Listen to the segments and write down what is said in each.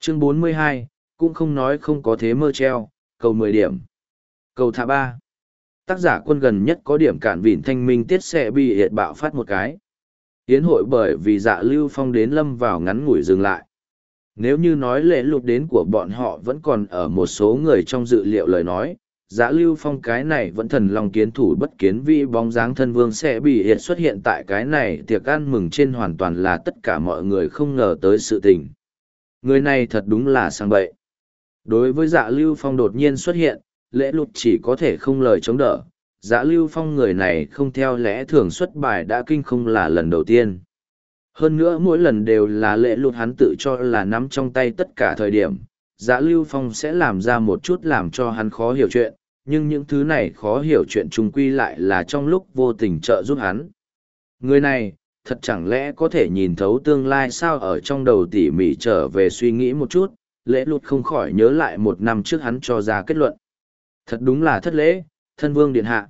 Chương 42, cũng không nói không có thế mơ treo, cầu 10 điểm. Cầu thả 3. Tác giả quân gần nhất có điểm cản vịn thanh minh tiết sẽ bị hiện bạo phát một cái. Yến hội bởi vì Dạ Lưu Phong đến lâm vào ngắn ngủi dừng lại. Nếu như nói lễ lụt đến của bọn họ vẫn còn ở một số người trong dự liệu lời nói, Dạ Lưu Phong cái này vẫn thần lòng kiến thủ bất kiến vị bóng dáng thân vương sẽ bị hiện xuất hiện tại cái này tiệc ăn mừng trên hoàn toàn là tất cả mọi người không ngờ tới sự tình. Người này thật đúng là sang bậy. Đối với Dạ Lưu Phong đột nhiên xuất hiện, lễ lụt chỉ có thể không lời chống đỡ. Dạ Lưu Phong người này không theo lẽ thường xuất bài đã kinh không là lần đầu tiên. Hơn nữa mỗi lần đều là lễ lụt hắn tự cho là nắm trong tay tất cả thời điểm. Dạ Lưu Phong sẽ làm ra một chút làm cho hắn khó hiểu chuyện, nhưng những thứ này khó hiểu chuyện chung quy lại là trong lúc vô tình trợ giúp hắn. Người này, thật chẳng lẽ có thể nhìn thấu tương lai sao? Ở trong đầu tỉ mỉ trở về suy nghĩ một chút, lễ lụt không khỏi nhớ lại một năm trước hắn cho ra kết luận. Thật đúng là thất lễ, thân vương điện hạ.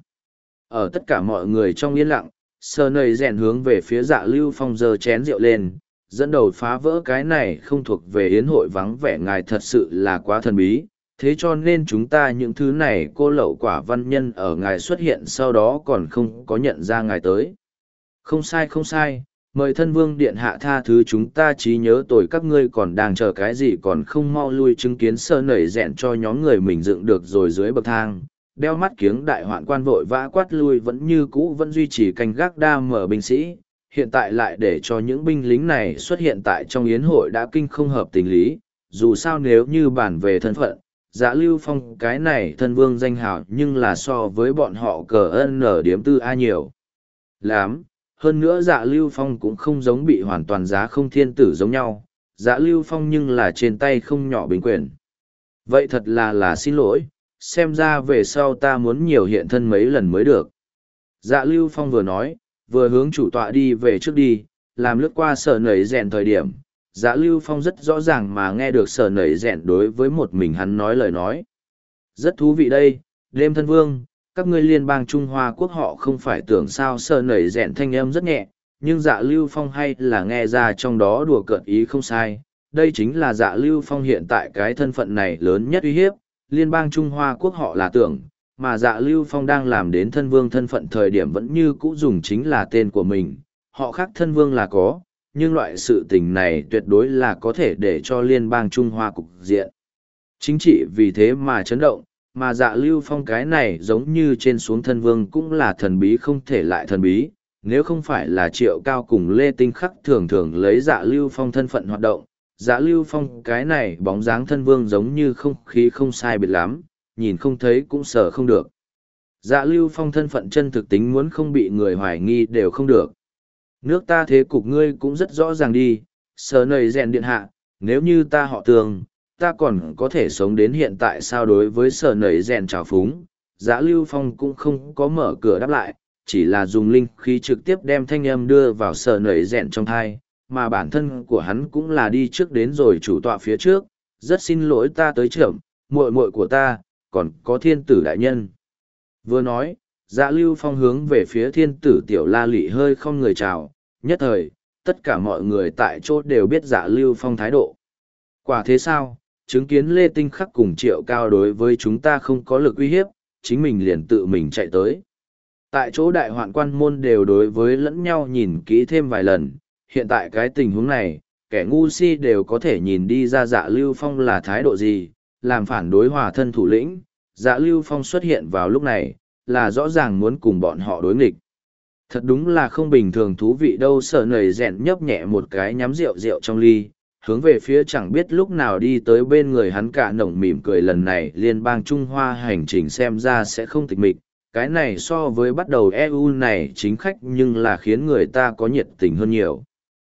Ở tất cả mọi người trong yên lặng, sờ nầy rèn hướng về phía Dạ Lưu Phong giơ chén rượu lên, dẫn đầu phá vỡ cái này không thuộc về yến hội vắng vẻ ngài thật sự là quá thần bí, thế cho nên chúng ta những thứ này cô lậu quả văn nhân ở ngài xuất hiện sau đó còn không có nhận ra ngài tới. Không sai không sai, mời thân vương điện hạ tha thứ chúng ta trí nhớ tội các ngươi còn đang chờ cái gì còn không mau lui chứng kiến sơ nảy rẽn cho nhóm người mình dựng được rồi dưới bậc thang. Đeo mắt kiếng đại hoạn quan vội vã quát lui vẫn như cũ vẫn duy trì canh gác đa mở binh sĩ, hiện tại lại để cho những binh lính này xuất hiện tại trong yến hội đã kinh không hợp tình lý, dù sao nếu như bản về thân phận, Dạ Lưu Phong cái này thân vương danh hào nhưng là so với bọn họ cờ ân ở điếm tư A nhiều lắm. Hơn nữa Dạ Lưu Phong cũng không giống bị hoàn toàn giá không thiên tử giống nhau, Dạ Lưu Phong nhưng là trên tay không nhỏ binh quyền. Vậy thật là xin lỗi, xem ra về sau ta muốn nhiều hiện thân mấy lần mới được. Dạ Lưu Phong vừa nói, vừa hướng chủ tọa đi về trước đi, làm lướt qua sở nảy rèn thời điểm. Dạ Lưu Phong rất rõ ràng mà nghe được sở nảy rèn đối với một mình hắn nói lời nói. Rất thú vị đây, đêm thân vương, các ngươi liên bang Trung Hoa quốc họ không phải tưởng sao sở nảy rèn thanh âm rất nhẹ, nhưng Dạ Lưu Phong hay là nghe ra trong đó đùa cợt ý không sai. Đây chính là Dạ Lưu Phong hiện tại cái thân phận này lớn nhất uy hiếp, liên bang Trung Hoa quốc họ là tưởng, mà Dạ Lưu Phong đang làm đến thân vương thân phận thời điểm vẫn như cũ dùng chính là tên của mình, họ khác thân vương là có, nhưng loại sự tình này tuyệt đối là có thể để cho liên bang Trung Hoa cục diện. Chính trị vì thế mà chấn động, mà Dạ Lưu Phong cái này giống như trên xuống thân vương cũng là thần bí không thể lại thần bí, nếu không phải là Triệu Cao cùng Lê Tinh Khắc thường thường lấy Dạ Lưu Phong thân phận hoạt động. Dạ Lưu Phong cái này bóng dáng thân vương giống như không khí không sai biệt lắm, nhìn không thấy cũng sợ không được. Dạ Lưu Phong thân phận chân thực tính muốn không bị người hoài nghi đều không được. Nước ta thế cục ngươi cũng rất rõ ràng đi, sở nầy rèn điện hạ, nếu như ta họ Tường, ta còn có thể sống đến hiện tại sao? Đối với sở nầy rèn trào phúng, Dạ Lưu Phong cũng không có mở cửa đáp lại, chỉ là dùng linh khí trực tiếp đem thanh âm đưa vào sở nầy rèn trong thai, mà bản thân của hắn cũng là đi trước đến rồi chủ tọa phía trước, rất xin lỗi ta tới trưởng, muội muội của ta, còn có thiên tử đại nhân. Vừa nói, Dạ Lưu Phong hướng về phía thiên tử tiểu la lị hơi không người chào, nhất thời, tất cả mọi người tại chỗ đều biết Dạ Lưu Phong thái độ. Quả thế sao, chứng kiến Lê Tinh Khắc cùng Triệu Cao đối với chúng ta không có lực uy hiếp, chính mình liền tự mình chạy tới. Tại chỗ đại hoạn quan môn đều đối với lẫn nhau nhìn kỹ thêm vài lần, hiện tại cái tình huống này, kẻ ngu si đều có thể nhìn đi ra Dạ Lưu Phong là thái độ gì, làm phản đối hòa thân thủ lĩnh. Dạ Lưu Phong xuất hiện vào lúc này, là rõ ràng muốn cùng bọn họ đối nghịch. Thật đúng là không bình thường thú vị đâu. Sở nầy rèn nhấp nhẹ một cái nhắm rượu rượu trong ly, hướng về phía chẳng biết lúc nào đi tới bên người hắn cả nồng mỉm cười. Lần này liên bang Trung Hoa hành trình xem ra sẽ không tịch mịch, cái này so với bắt đầu EU này chính khách nhưng là khiến người ta có nhiệt tình hơn nhiều.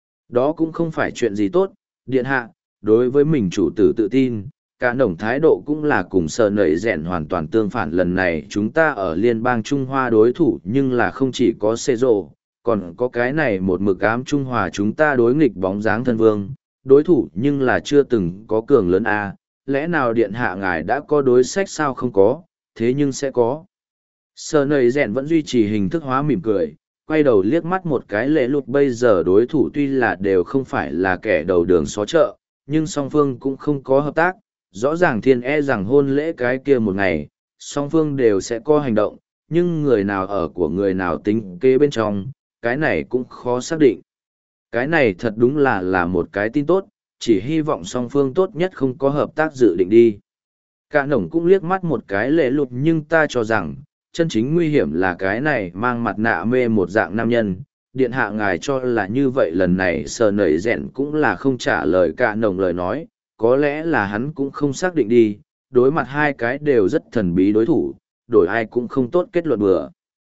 Đó cũng không phải chuyện gì tốt, điện hạ, đối với mình chủ tử tự tin, cả nồng thái độ cũng là cùng sở nầy rèn hoàn toàn tương phản. Lần này chúng ta ở liên bang Trung Hoa đối thủ nhưng là không chỉ có xê rộ, còn có cái này một mực ám Trung Hoa chúng ta đối nghịch bóng dáng thân vương, đối thủ nhưng là chưa từng có cường lớn a. Lẽ nào điện hạ ngài đã có đối sách sao? Không có, thế nhưng sẽ có. Sở nầy rèn vẫn duy trì hình thức hóa mỉm cười, quay đầu liếc mắt một cái lễ lụt. Bây giờ đối thủ tuy là đều không phải là kẻ đầu đường xó chợ, nhưng song phương cũng không có hợp tác. Rõ ràng thiên e rằng hôn lễ cái kia một ngày, song phương đều sẽ có hành động, nhưng người nào ở của người nào tính kế bên trong, cái này cũng khó xác định. Cái này thật đúng là một cái tin tốt, chỉ hy vọng song phương tốt nhất không có hợp tác dự định đi. Cả nổng cũng liếc mắt một cái lệ lụt, nhưng ta cho rằng, chân chính nguy hiểm là cái này mang mặt nạ mê một dạng nam nhân. Điện hạ ngài cho là như vậy, lần này sờ nẩy rẽn cũng là không trả lời cả nổng lời nói, có lẽ là hắn cũng không xác định đi, đối mặt hai cái đều rất thần bí đối thủ, đổi ai cũng không tốt kết luận bừa.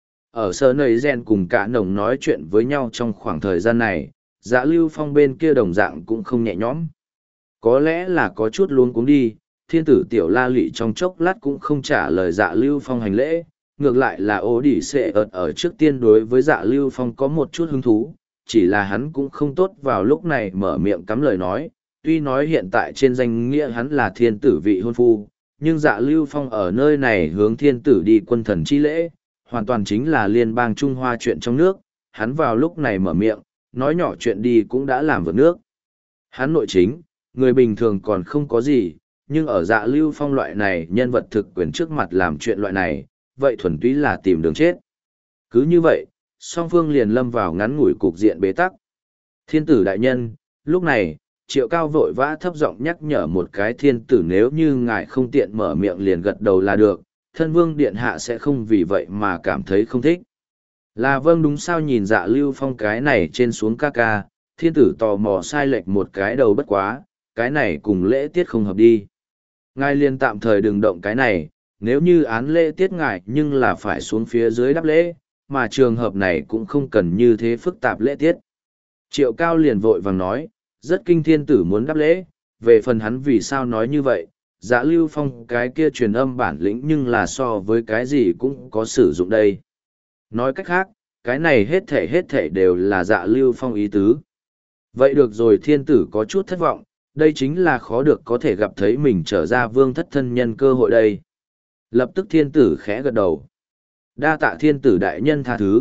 Ở sờ nẩy rẽn cùng cả nổng nói chuyện với nhau trong khoảng thời gian này, Dạ Lưu Phong bên kia đồng dạng cũng không nhẹ nhõm. Có lẽ là có chút luống cuống đi, thiên tử tiểu la lị trong chốc lát cũng không trả lời Dạ Lưu Phong hành lễ, ngược lại là ố đỉ xệ ợt ở trước tiên đối với Dạ Lưu Phong có một chút hứng thú, chỉ là hắn cũng không tốt vào lúc này mở miệng cắm lời nói, tuy nói hiện tại trên danh nghĩa hắn là thiên tử vị hôn phu, nhưng Dạ Lưu Phong ở nơi này hướng thiên tử đi quân thần chi lễ, hoàn toàn chính là liên bang Trung Hoa chuyện trong nước, hắn vào lúc này mở miệng, nói nhỏ chuyện đi cũng đã làm vượt nước. Hắn nội chính, người bình thường còn không có gì, nhưng ở Dạ Lưu Phong loại này nhân vật thực quyền trước mặt làm chuyện loại này, vậy thuần túy là tìm đường chết. Cứ như vậy, song phương liền lâm vào ngắn ngủi cục diện bế tắc. Thiên tử đại nhân, lúc này, Triệu Cao vội vã thấp giọng nhắc nhở một cái, thiên tử nếu như ngài không tiện mở miệng liền gật đầu là được, thân vương điện hạ sẽ không vì vậy mà cảm thấy không thích. Là vâng, đúng sao? Nhìn Dạ Lưu Phong cái này trên xuống ca ca, thiên tử tò mò sai lệch một cái đầu, bất quá, cái này cùng lễ tiết không hợp đi. Ngài liền tạm thời đừng động cái này, nếu như án lễ tiết ngài nhưng là phải xuống phía dưới đáp lễ, mà trường hợp này cũng không cần như thế phức tạp lễ tiết. Triệu Cao liền vội vàng nói, rất kinh thiên tử muốn đáp lễ, về phần hắn vì sao nói như vậy, Dạ Lưu Phong cái kia truyền âm bản lĩnh nhưng là so với cái gì cũng có sử dụng đây. Nói cách khác, cái này hết thể đều là Dạ Lưu Phong ý tứ. Vậy được rồi, thiên tử có chút thất vọng, đây chính là khó được có thể gặp thấy mình trở ra vương thất thân nhân cơ hội đây. Lập tức thiên tử khẽ gật đầu. Đa tạ thiên tử đại nhân tha thứ.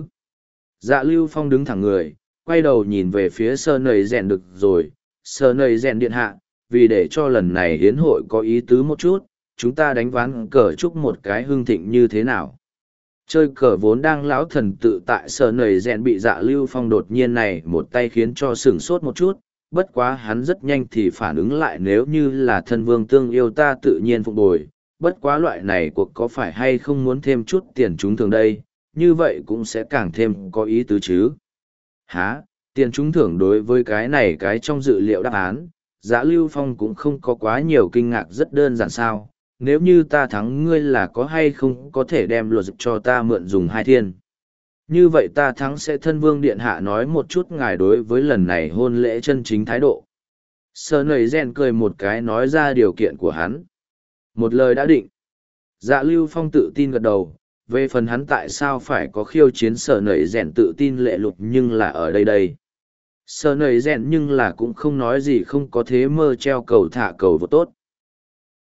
Dạ Lưu Phong đứng thẳng người, quay đầu nhìn về phía sơ nầy rèn, được rồi, sơ nầy rèn điện hạ, vì để cho lần này hiến hội có ý tứ một chút, chúng ta đánh ván cờ chúc một cái hưng thịnh như thế nào. Chơi cờ vốn đang lão thần tự tại, sờ nầy rèn bị Dạ Lưu Phong đột nhiên này một tay khiến cho sửng sốt một chút, bất quá hắn rất nhanh thì phản ứng lại, nếu như là thân vương tương yêu ta tự nhiên phục bồi, bất quá loại này cuộc có phải hay không muốn thêm chút tiền trúng thưởng đây, như vậy cũng sẽ càng thêm có ý tứ chứ. Hả, tiền trúng thưởng? Đối với cái này cái trong dự liệu đáp án, Dạ Lưu Phong cũng không có quá nhiều kinh ngạc, rất đơn giản sao. Nếu như ta thắng ngươi là có hay không có thể đem luật cho ta mượn dùng 2 thiên. Như vậy ta thắng sẽ thân vương điện hạ nói một chút ngài đối với lần này hôn lễ chân chính thái độ. Sờ nầy rèn cười một cái nói ra điều kiện của hắn. Một lời đã định. Dạ Lưu Phong tự tin gật đầu, về phần hắn tại sao phải có khiêu chiến, sờ nầy rèn tự tin lệ lục nhưng là ở đây. Sờ nầy rèn nhưng là cũng không nói gì, không có thế mơ treo cầu thả cầu vô tốt.